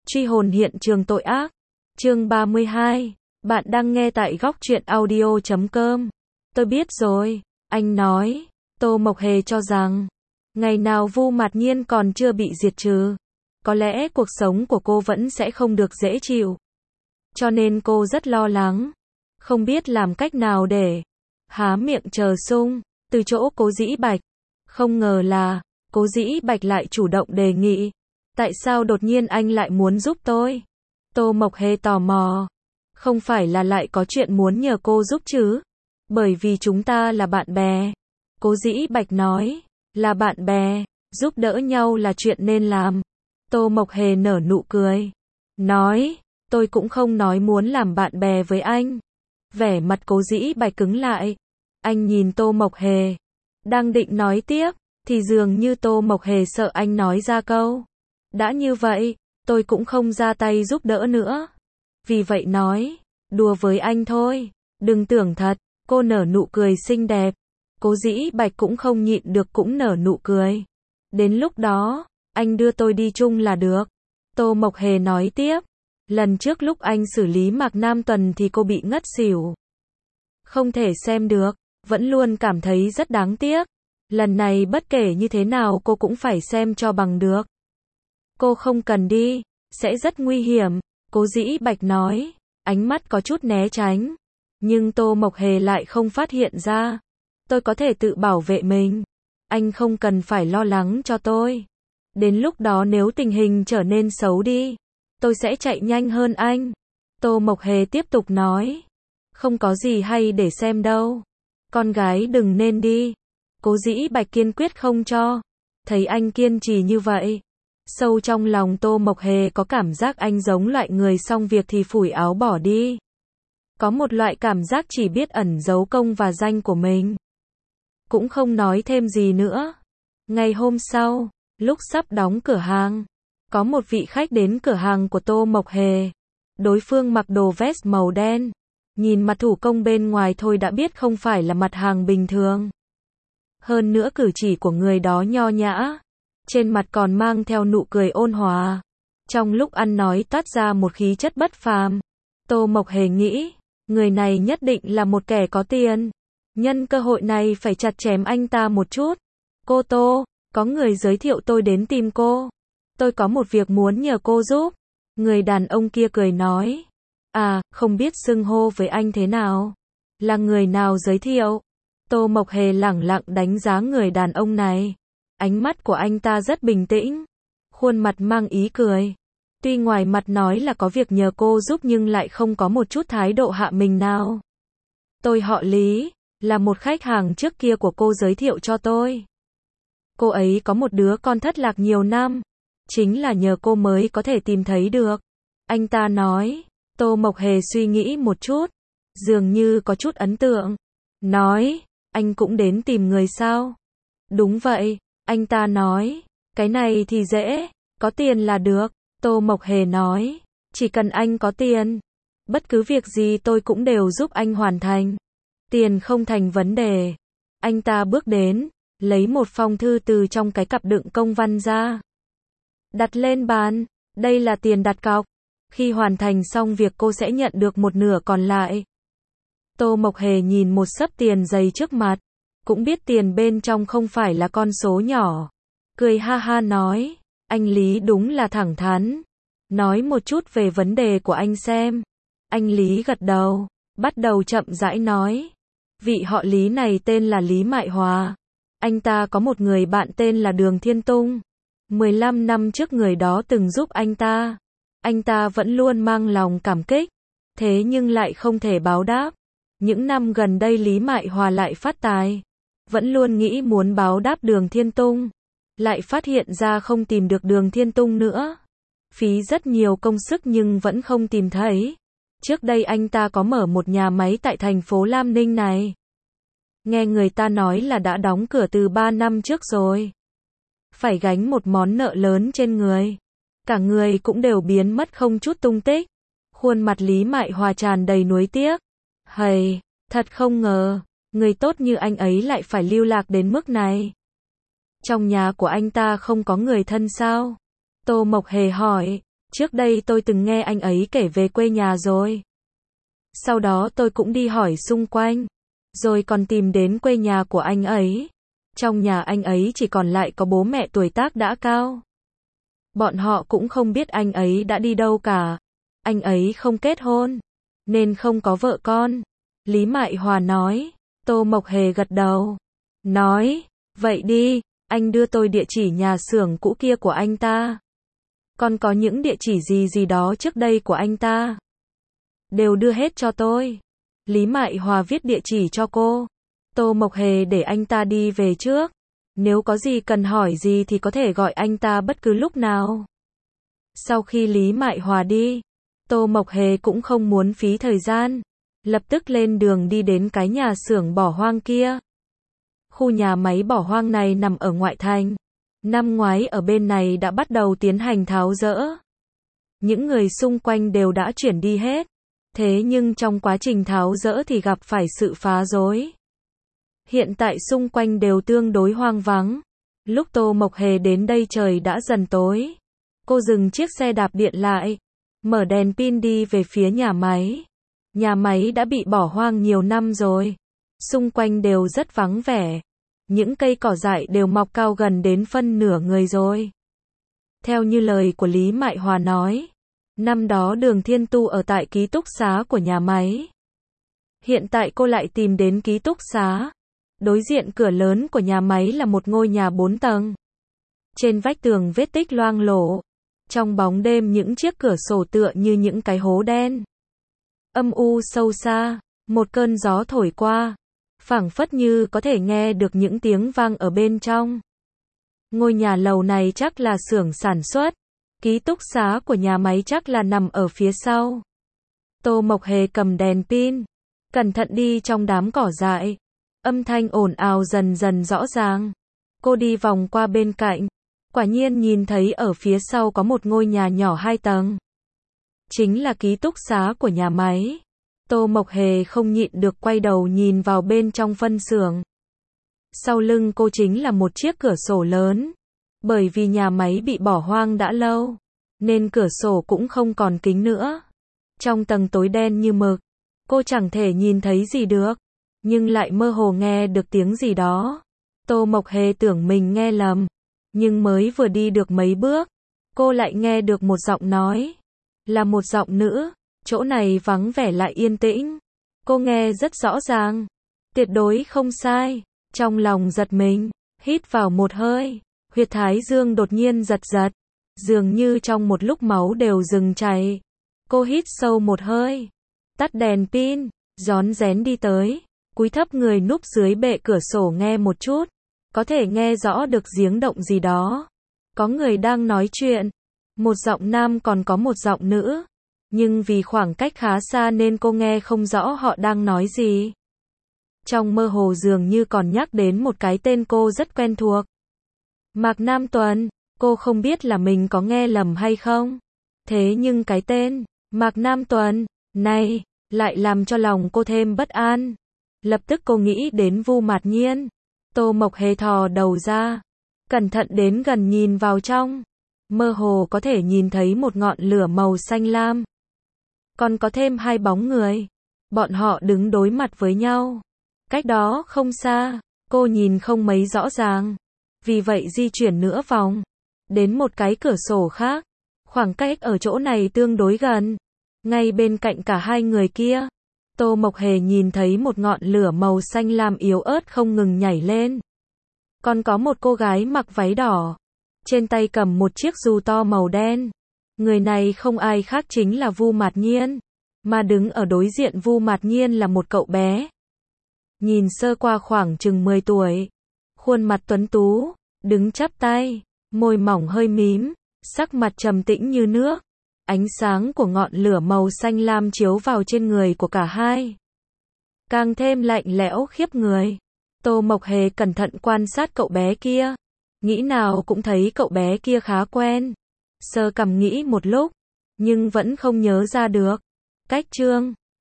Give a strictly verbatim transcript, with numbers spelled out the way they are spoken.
Truy hồn hiện trường tội ác. Chương ba mươi hai. Bạn đang nghe tại góc truyện audio chấm com. Tôi biết rồi, anh nói. Tô Mộc Hề cho rằng, ngày nào Vu Mạt Nhiên còn chưa bị diệt trừ, có lẽ cuộc sống của cô vẫn sẽ không được dễ chịu. Cho nên cô rất lo lắng, không biết làm cách nào để há miệng chờ sung, từ chỗ Cố Dĩ Bạch. Không ngờ là, Cố Dĩ Bạch lại chủ động đề nghị. Tại sao đột nhiên anh lại muốn giúp tôi? Tô Mộc Hề tò mò. Không phải là lại có chuyện muốn nhờ cô giúp chứ? Bởi vì chúng ta là bạn bè. Cố Dĩ Bạch nói, là bạn bè, giúp đỡ nhau là chuyện nên làm. Tô Mộc Hề nở nụ cười. Nói, tôi cũng không nói muốn làm bạn bè với anh. Vẻ mặt Cố Dĩ Bạch cứng lại. Anh nhìn Tô Mộc Hề. Đang định nói tiếp, thì dường như Tô Mộc Hề sợ anh nói ra câu. Đã như vậy, tôi cũng không ra tay giúp đỡ nữa. Vì vậy nói, đùa với anh thôi, đừng tưởng thật. Cô nở nụ cười xinh đẹp. Cố Dĩ Bạch cũng không nhịn được cũng nở nụ cười. Đến lúc đó, anh đưa tôi đi chung là được. Tô Mộc Hề nói tiếp. Lần trước lúc anh xử lý Mạc Nam Tuần thì cô bị ngất xỉu. Không thể xem được, vẫn luôn cảm thấy rất đáng tiếc. Lần này bất kể như thế nào cô cũng phải xem cho bằng được. Cô không cần đi, sẽ rất nguy hiểm. Cố Dĩ Bạch nói, ánh mắt có chút né tránh. Nhưng Tô Mộc Hề lại không phát hiện ra. Tôi có thể tự bảo vệ mình. Anh không cần phải lo lắng cho tôi. Đến lúc đó nếu tình hình trở nên xấu đi, tôi sẽ chạy nhanh hơn anh. Tô Mộc Hề tiếp tục nói. Không có gì hay để xem đâu. Con gái đừng nên đi. Cố Dĩ Bạch kiên quyết không cho. Thấy anh kiên trì như vậy, sâu trong lòng Tô Mộc Hề có cảm giác anh giống loại người xong việc thì phủi áo bỏ đi. Có một loại cảm giác chỉ biết ẩn giấu công và danh của mình. Cũng không nói thêm gì nữa. Ngày hôm sau, lúc sắp đóng cửa hàng, có một vị khách đến cửa hàng của Tô Mộc Hề. Đối phương mặc đồ vest màu đen. Nhìn mặt thủ công bên ngoài thôi đã biết không phải là mặt hàng bình thường. Hơn nữa cử chỉ của người đó nho nhã. Trên mặt còn mang theo nụ cười ôn hòa. Trong lúc ăn nói toát ra một khí chất bất phàm. Tô Mộc Hề nghĩ, người này nhất định là một kẻ có tiền. Nhân cơ hội này phải chặt chém anh ta một chút. Cô Tô, có người giới thiệu tôi đến tìm cô. Tôi có một việc muốn nhờ cô giúp. Người đàn ông kia cười nói. À, không biết xưng hô với anh thế nào? Là người nào giới thiệu? Tô Mộc Hề lẳng lặng đánh giá người đàn ông này. Ánh mắt của anh ta rất bình tĩnh. Khuôn mặt mang ý cười. Tuy ngoài mặt nói là có việc nhờ cô giúp nhưng lại không có một chút thái độ hạ mình nào. Tôi họ Lý, là một khách hàng trước kia của cô giới thiệu cho tôi. Cô ấy có một đứa con thất lạc nhiều năm. Chính là nhờ cô mới có thể tìm thấy được. Anh ta nói. Tô Mộc Hề suy nghĩ một chút. Dường như có chút ấn tượng. Nói, anh cũng đến tìm người sao? Đúng vậy, anh ta nói. Cái này thì dễ, có tiền là được. Tô Mộc Hề nói, chỉ cần anh có tiền, bất cứ việc gì tôi cũng đều giúp anh hoàn thành. Tiền không thành vấn đề. Anh ta bước đến, lấy một phong thư từ trong cái cặp đựng công văn ra. Đặt lên bàn, đây là tiền đặt cọc. Khi hoàn thành xong việc cô sẽ nhận được một nửa còn lại. Tô Mộc Hề nhìn một xấp tiền dày trước mặt, cũng biết tiền bên trong không phải là con số nhỏ. Cười ha ha nói, anh Lý đúng là thẳng thắn. Nói một chút về vấn đề của anh xem. Anh Lý gật đầu, bắt đầu chậm rãi nói. Vị họ Lý này tên là Lý Mại Hòa. Anh ta có một người bạn tên là Đường Thiên Tung. mười lăm năm trước người đó từng giúp anh ta. Anh ta vẫn luôn mang lòng cảm kích. Thế nhưng lại không thể báo đáp. Những năm gần đây Lý Mại Hòa lại phát tài. Vẫn luôn nghĩ muốn báo đáp Đường Thiên Tung. Lại phát hiện ra không tìm được Đường Thiên Tung nữa. Phí rất nhiều công sức nhưng vẫn không tìm thấy. Trước đây anh ta có mở một nhà máy tại thành phố Lam Ninh này. Nghe người ta nói là đã đóng cửa từ ba năm trước rồi. Phải gánh một món nợ lớn trên người. Cả người cũng đều biến mất không chút tung tích. Khuôn mặt Lý Mại Hòa tràn đầy nuối tiếc. Hầy, thật không ngờ, người tốt như anh ấy lại phải lưu lạc đến mức này. Trong nhà của anh ta không có người thân sao? Tô Mộc Hề hỏi. Trước đây tôi từng nghe anh ấy kể về quê nhà rồi. Sau đó tôi cũng đi hỏi xung quanh, rồi còn tìm đến quê nhà của anh ấy. Trong nhà anh ấy chỉ còn lại có bố mẹ tuổi tác đã cao. Bọn họ cũng không biết anh ấy đã đi đâu cả. Anh ấy không kết hôn, nên không có vợ con. Lý Mại Hòa nói. Tô Mộc Hề gật đầu, nói, vậy đi, anh đưa tôi địa chỉ nhà xưởng cũ kia của anh ta. Còn có những địa chỉ gì gì đó trước đây của anh ta, đều đưa hết cho tôi. Lý Mại Hòa viết địa chỉ cho cô. Tô Mộc Hề để anh ta đi về trước. Nếu có gì cần hỏi gì thì có thể gọi anh ta bất cứ lúc nào. Sau khi Lý Mại Hòa đi, Tô Mộc Hề cũng không muốn phí thời gian. Lập tức lên đường đi đến cái nhà xưởng bỏ hoang kia. Khu nhà máy bỏ hoang này nằm ở ngoại thành. Năm ngoái ở bên này đã bắt đầu tiến hành tháo dỡ. Những người xung quanh đều đã chuyển đi hết. Thế nhưng trong quá trình tháo dỡ thì gặp phải sự phá rối. Hiện tại xung quanh đều tương đối hoang vắng. Lúc Tô Mộc Hề đến đây trời đã dần tối. Cô dừng chiếc xe đạp điện lại, mở đèn pin đi về phía nhà máy. Nhà máy đã bị bỏ hoang nhiều năm rồi. Xung quanh đều rất vắng vẻ. Những cây cỏ dại đều mọc cao gần đến phân nửa người rồi. Theo như lời của Lý Mại Hòa nói, năm đó Đường Thiên Tu ở tại ký túc xá của nhà máy. Hiện tại cô lại tìm đến ký túc xá. Đối diện cửa lớn của nhà máy là một ngôi nhà bốn tầng. Trên vách tường vết tích loang lổ. Trong bóng đêm những chiếc cửa sổ tựa như những cái hố đen. Âm u sâu xa, một cơn gió thổi qua, phảng phất như có thể nghe được những tiếng vang ở bên trong. Ngôi nhà lầu này chắc là xưởng sản xuất, ký túc xá của nhà máy chắc là nằm ở phía sau. Tô Mộc Hề cầm đèn pin, cẩn thận đi trong đám cỏ dại. Âm thanh ồn ào dần dần rõ ràng. Cô đi vòng qua bên cạnh, quả nhiên nhìn thấy ở phía sau có một ngôi nhà nhỏ hai tầng. Chính là ký túc xá của nhà máy. Tô Mộc Hề không nhịn được quay đầu nhìn vào bên trong phân xưởng. Sau lưng cô chính là một chiếc cửa sổ lớn. Bởi vì nhà máy bị bỏ hoang đã lâu, nên cửa sổ cũng không còn kính nữa. Trong tầng tối đen như mực, cô chẳng thể nhìn thấy gì được, nhưng lại mơ hồ nghe được tiếng gì đó. Tô Mộc Hề tưởng mình nghe lầm, nhưng mới vừa đi được mấy bước, cô lại nghe được một giọng nói. Là một giọng nữ, chỗ này vắng vẻ lại yên tĩnh. Cô nghe rất rõ ràng, tuyệt đối không sai. Trong lòng giật mình, hít vào một hơi, huyệt thái dương đột nhiên giật giật, dường như trong một lúc máu đều dừng chảy. Cô hít sâu một hơi, tắt đèn pin, rón rén đi tới, cúi thấp người núp dưới bệ cửa sổ nghe một chút, có thể nghe rõ được giếng động gì đó. Có người đang nói chuyện, một giọng nam còn có một giọng nữ, nhưng vì khoảng cách khá xa nên cô nghe không rõ họ đang nói gì. Trong mơ hồ dường như còn nhắc đến một cái tên cô rất quen thuộc. Mạc Nam Tuần, cô không biết là mình có nghe lầm hay không. Thế nhưng cái tên, Mạc Nam Tuần, này, lại làm cho lòng cô thêm bất an. Lập tức cô nghĩ đến Vu Mạt Nhiên. Tô Mộc Hề thò đầu ra, cẩn thận đến gần nhìn vào trong. Mơ hồ có thể nhìn thấy một ngọn lửa màu xanh lam. Còn có thêm hai bóng người. Bọn họ đứng đối mặt với nhau. Cách đó không xa, cô nhìn không mấy rõ ràng. Vì vậy di chuyển nửa vòng, đến một cái cửa sổ khác. Khoảng cách ở chỗ này tương đối gần. Ngay bên cạnh cả hai người kia, Tô Mộc Hề nhìn thấy một ngọn lửa màu xanh lam yếu ớt không ngừng nhảy lên. Còn có một cô gái mặc váy đỏ, trên tay cầm một chiếc dù to màu đen. Người này không ai khác chính là Vu Mạt Nhiên, mà đứng ở đối diện Vu Mạt Nhiên là một cậu bé. Nhìn sơ qua khoảng chừng mười tuổi, khuôn mặt tuấn tú, đứng chắp tay, môi mỏng hơi mím, sắc mặt trầm tĩnh như nước. Ánh sáng của ngọn lửa màu xanh lam chiếu vào trên người của cả hai, càng thêm lạnh lẽo khiếp người. Tô Mộc Hề cẩn thận quan sát cậu bé kia, nghĩ nào cũng thấy cậu bé kia khá quen. Sơ cầm nghĩ một lúc, nhưng vẫn không nhớ ra được. Cách chương